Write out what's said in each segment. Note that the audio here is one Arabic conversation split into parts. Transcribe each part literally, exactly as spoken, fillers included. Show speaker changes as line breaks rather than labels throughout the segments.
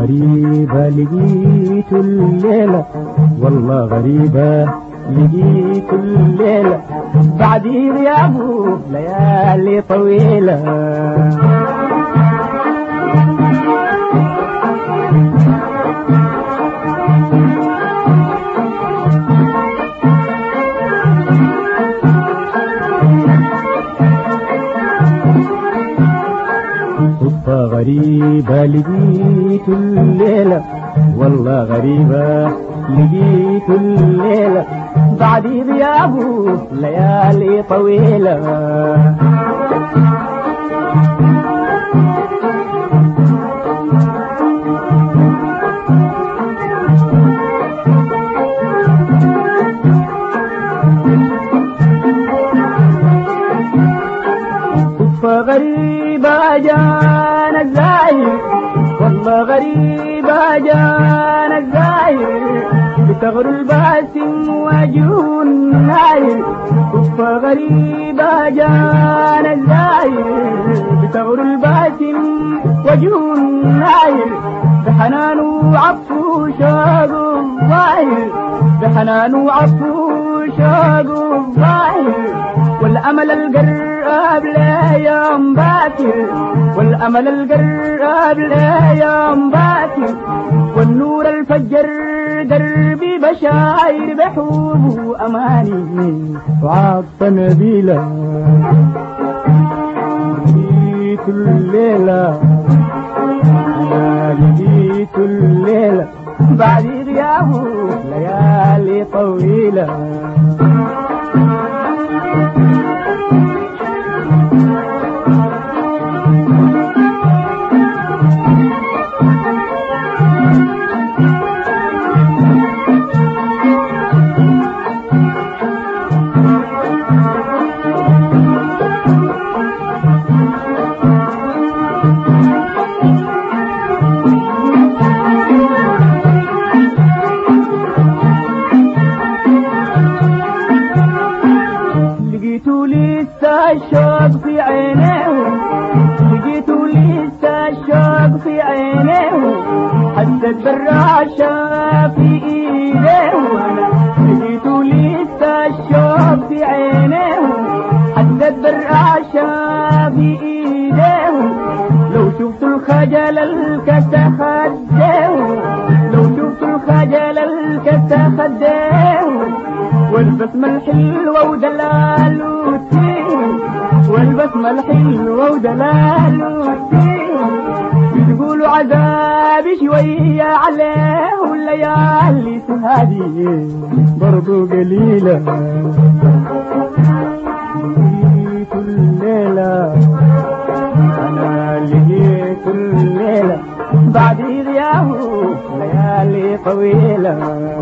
غريبة لقيت الليلة، والله غريبة لقيت الليلة، بعد غيابه ليالي طويلة. صدفة غريبة لقيت الليلة، والله غريبة لقيت الليلة، بعد غيابه ليالي طويلة. صدفة غريبة جانا الزاير، والله غريبة جانا الزاير، بتغر الباسم وجه الناير. صدفة غريبة جانا الزاير، بتغر الباسم وجه الناير، بحنان وعطف شوق الظاهر، بحنان وعطف شوق الظاهر، والأمل القرب ليوم باكر، والأمل القرب ليوم باكر، والنور الفجر دربي بشاير بحوب أماني وعطف نبيلة. لقيت الليلة، أنا لقيت الليلة، بعد غيابه ليالي طويلة. لقيتوا لسه الشوق في عينيه، لقيتوا لسه الشوق في عينيه، حدد بالرعشة في ايديه. لقيتوا لسه الشوق في عينيه، حدد بالرعشة في ايديه، لو شفتوا الخجل الكسى خديه، لو شفتوا الخجل الكسى خديه، والبسمة الحلوة ودلاله فيه، والبسمة الحلوة ودلاله فيه، بتقولوا عذابي شوية عليه، والليالي هذه برضو قليلة. لقيت الليلة، أنا لقيت الليلة، بعد غيابه ليالي طويلة.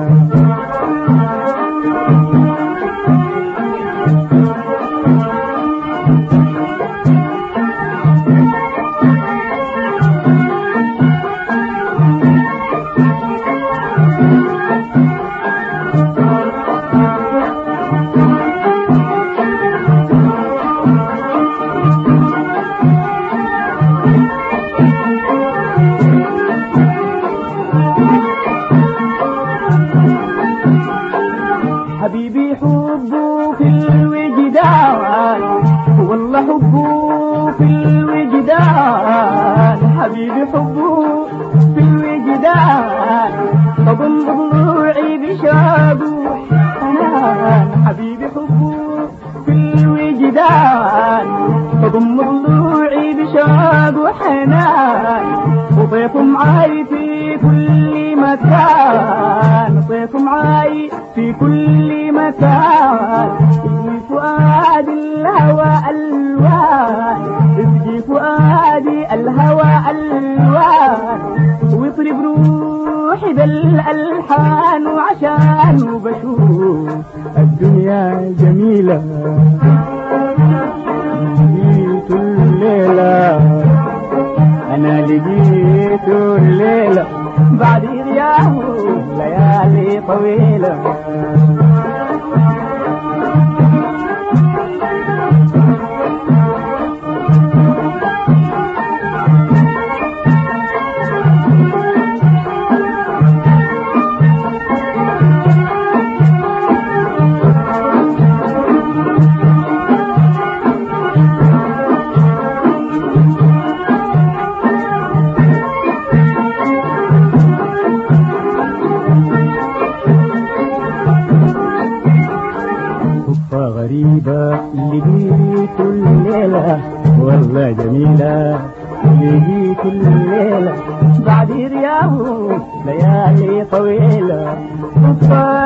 حبيبي حبه في الوجدان، والله حبه في الوجدان، حبيبي حبه في الوجدان، تضم ضلوعي بشوق وحنان، حبيبي حبه في الوجدان، تضم ضلوعي بشوق وحنان، وطيف معاي في كل مكان، طيف معاي في كل مكان، يسقي فؤادي الهوى ألوان، يسقي فؤادي الهوى ألوان، ويطرب روحي بالألحان، وعشان بشوف الدنيا جميلة. لقيت الليلة، أنا لقيت الليلة، بعد غيابه ليالي طويلة. الليلة لقيت الليلة بعد رياض ليالي طويلة